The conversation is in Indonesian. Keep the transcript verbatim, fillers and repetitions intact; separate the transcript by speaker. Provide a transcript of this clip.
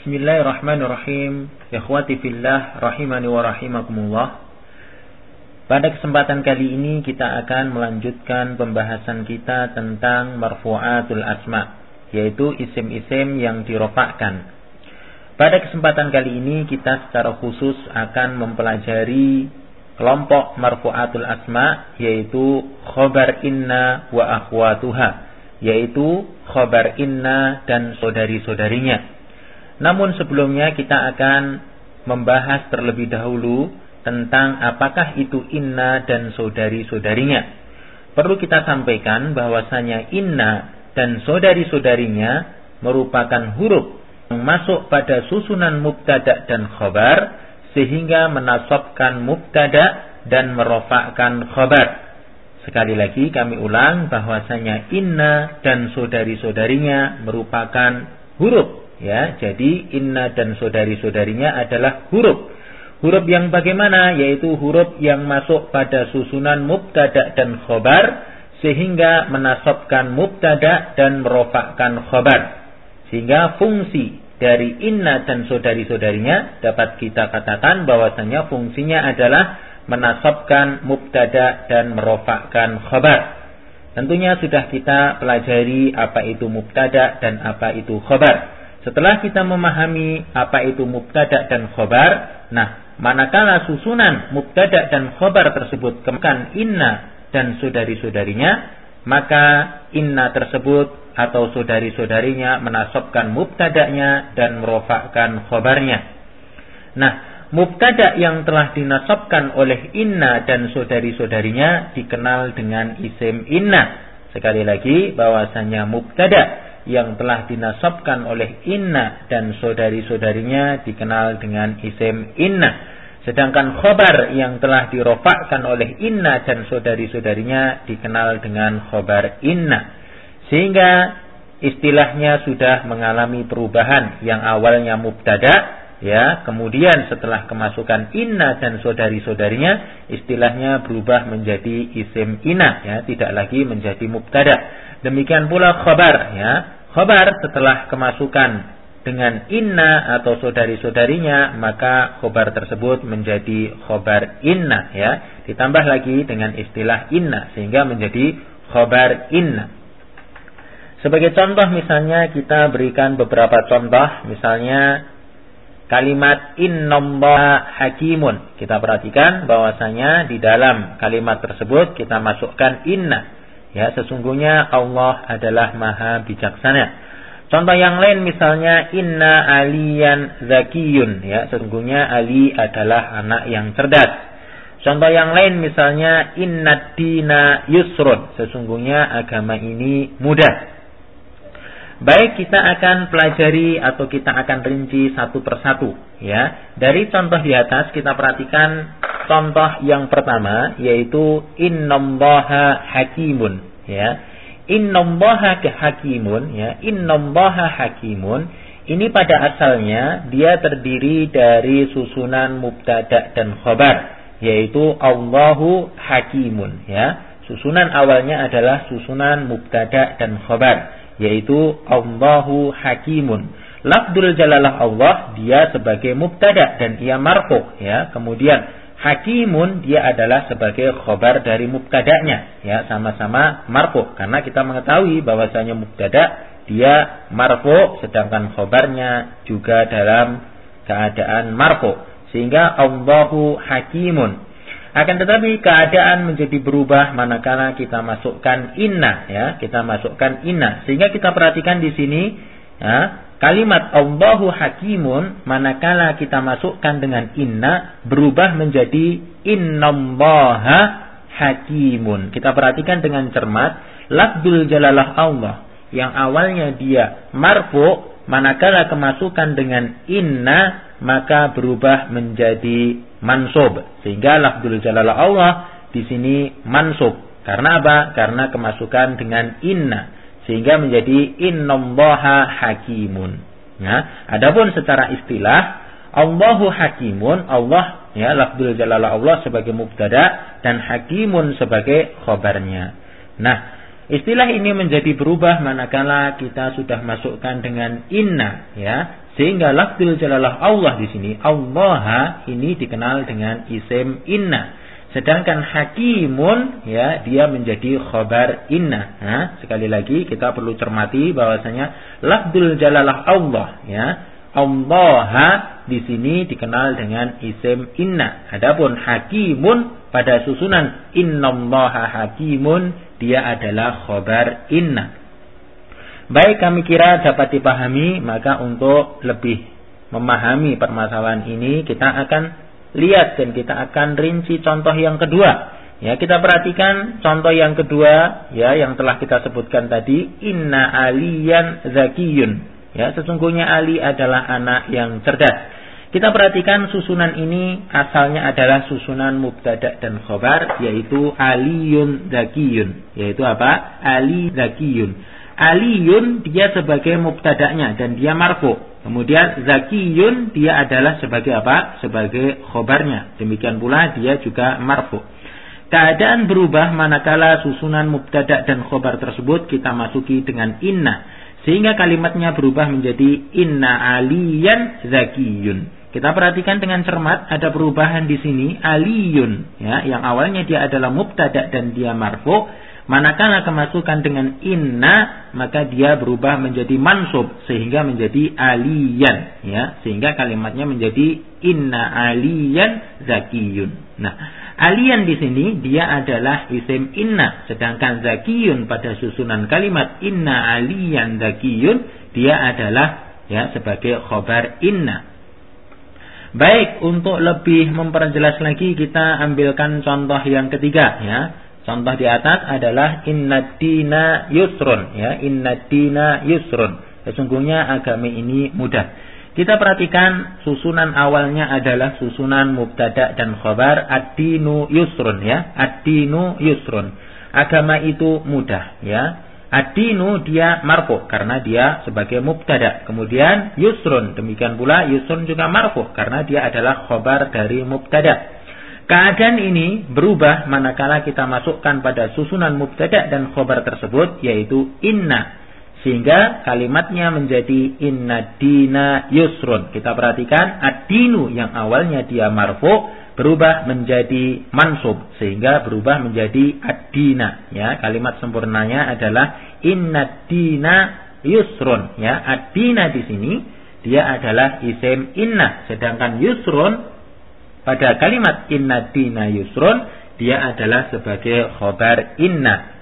Speaker 1: Bismillahirrahmanirrahim. Ikhwati fillah rahimani wa rahimakumullah. Pada kesempatan kali ini kita akan melanjutkan pembahasan kita tentang marfu'atul asma, yaitu isim-isim yang dirofakkan. Pada kesempatan kali ini kita secara khusus akan mempelajari kelompok marfu'atul asma, yaitu khobar inna wa akhwatuha, yaitu khobar inna dan saudari-saudarinya. Namun sebelumnya kita akan membahas terlebih dahulu tentang apakah itu inna dan saudari-saudarinya. Perlu kita sampaikan bahwasanya inna dan saudari-saudarinya merupakan huruf yang masuk pada susunan mubtada dan khobar, sehingga menasabkan mubtada dan merofakkan khobar. Sekali lagi kami ulang bahwasanya inna dan saudari-saudarinya merupakan huruf. Ya, jadi inna dan saudari-saudarinya adalah huruf. Huruf yang bagaimana? Yaitu huruf yang masuk pada susunan mubtada dan khobar, sehingga menasabkan mubtada dan merofakkan khobar. Sehingga fungsi dari inna dan saudari-saudarinya dapat kita katakan bahwasanya fungsinya adalah menasabkan mubtada dan merofakkan khobar. Tentunya sudah kita pelajari apa itu mubtada dan apa itu khobar. Setelah kita memahami apa itu mubtada dan khobar, nah, manakala susunan mubtada dan khobar tersebut kemudian inna dan saudari-saudarinya, maka inna tersebut atau saudari-saudarinya menasabkan mubtadanya dan merofakkan khobarnya. Nah, mubtada yang telah dinasabkan oleh inna dan saudari-saudarinya dikenal dengan isim inna. Sekali lagi bahwasanya mubtada yang telah dinasabkan oleh inna dan saudari-saudarinya dikenal dengan isim inna. Sedangkan khobar yang telah dirofakkan oleh inna dan saudari-saudarinya dikenal dengan khobar inna. Sehingga istilahnya sudah mengalami perubahan. Yang awalnya mubtada, ya, kemudian setelah kemasukan inna dan saudari-saudarinya, istilahnya berubah menjadi isim inna, ya, tidak lagi menjadi mubtada. Demikian pula khobar, ya. Khobar setelah kemasukan dengan inna atau saudari-saudarinya, maka khobar tersebut menjadi khobar inna, ya. Ditambah lagi dengan istilah inna sehingga menjadi khobar inna. Sebagai contoh misalnya kita berikan beberapa contoh, misalnya kalimat innallaha hakimun. Kita perhatikan bahwasanya di dalam kalimat tersebut kita masukkan inna. Ya, sesungguhnya Allah adalah maha bijaksana. Contoh yang lain misalnya inna aliyan zakiyun, ya, sesungguhnya Ali adalah anak yang cerdas. Contoh yang lain misalnya inna dina yusrun, sesungguhnya agama ini mudah. Baik, kita akan pelajari atau kita akan rinci satu persatu, ya. Dari contoh di atas kita perhatikan contoh yang pertama, yaitu innallaha hakimun, ya. Innallaha hakimun, ya. Innallaha hakimun ini pada asalnya dia terdiri dari susunan mubtada dan khobar, yaitu Allahu hakimun, ya. Susunan awalnya adalah susunan mubtada dan khobar, yaitu Allahu hakimun. Lafdzul jalalah Allah dia sebagai mubtada dan ia marfu, ya. Kemudian hakimun dia adalah sebagai khobar dari mubtadanya, ya, sama-sama marfu karena kita mengetahui bahwasanya mubtada dia marfu sedangkan khobarnya juga dalam keadaan marfu, sehingga Allahu hakimun. Akan tetapi keadaan menjadi berubah manakala kita masukkan inna, ya, kita masukkan inna, sehingga kita perhatikan di sini, ya, kalimat Allahu hakimun manakala kita masukkan dengan inna berubah menjadi innallaha hakimun. Kita perhatikan dengan cermat, lafdzul jalalah Allah yang awalnya dia marfu, manakala kemasukan dengan inna maka berubah menjadi mansub, sehingga lafdzul jalalah Allah di sini mansub. Karena apa? Karena kemasukan dengan inna, sehingga menjadi innallaha hakimun. Nah, adapun secara istilah Allahu hakimun, Allah, ya, lafdzul jalalah Allah sebagai mubtada dan hakimun sebagai khobarnya. Nah, istilah ini menjadi berubah manakala kita sudah masukkan dengan inna, ya. Sehingga lafzul jalalah Allah di sini, Allah ini dikenal dengan isim inna. Sedangkan hakimun ya dia menjadi khabar inna. Nah, sekali lagi kita perlu cermati bahwasanya lafzul jalalah Allah ya, Allah di sini dikenal dengan isim inna. Adapun hakimun pada susunan innallaha hakimun dia adalah khabar inna. Baik, kami kira dapat dipahami. Maka untuk lebih memahami permasalahan ini kita akan lihat dan kita akan rinci contoh yang kedua. Ya, kita perhatikan contoh yang kedua ya yang telah kita sebutkan tadi, inna aliyan zakiyun. Ya, sesungguhnya Ali adalah anak yang cerdas. Kita perhatikan susunan ini asalnya adalah susunan mubtada dan khobar, yaitu aliyun zakiyun. Yaitu apa? Ali zakiyun. Aliyun dia sebagai mubtada'nya dan dia marfu. Kemudian zakiyun dia adalah sebagai apa? Sebagai khobarnya. Demikian pula dia juga marfu. Keadaan berubah manakala susunan mubtada' dan khobar tersebut kita masuki dengan inna. Sehingga kalimatnya berubah menjadi inna aliyan zakiyun. Kita perhatikan dengan cermat, ada perubahan di sini, aliyun ya, yang awalnya dia adalah mubtada' dan dia marfu. Manakala kemasukan dengan inna, maka dia berubah menjadi mansub sehingga menjadi aliyan ya, sehingga kalimatnya menjadi inna aliyan zakiyun. Nah, aliyan di sini dia adalah isim inna, sedangkan zakiyun pada susunan kalimat inna aliyan zakiyun dia adalah ya sebagai khobar inna. Baik, untuk lebih memperjelas lagi kita ambilkan contoh yang ketiga ya. Contoh di atas adalah inna dina yusrun ya, inna dina yusrun. Sesungguhnya agama ini mudah. Kita perhatikan susunan awalnya adalah susunan mubtada dan khabar, ad-dinu yusrun ya, ad-dinu yusrun. Agama itu mudah ya. Ad-dinu dia marfu karena dia sebagai mubtada. Kemudian yusrun, demikian pula yusrun juga marfu karena dia adalah khabar dari mubtada. Keadaan ini berubah manakala kita masukkan pada susunan mubtada dan khobar tersebut, yaitu inna. Sehingga kalimatnya menjadi inna dina yusrun. Kita perhatikan ad-dinu yang awalnya dia marfu berubah menjadi mansub. Sehingga berubah menjadi ad-dina. Ya, kalimat sempurnanya adalah inna dina yusrun. Ya, ad-dina di sini dia adalah isim inna. Sedangkan yusrun pada kalimat inna dina yusrun dia adalah sebagai khobar inna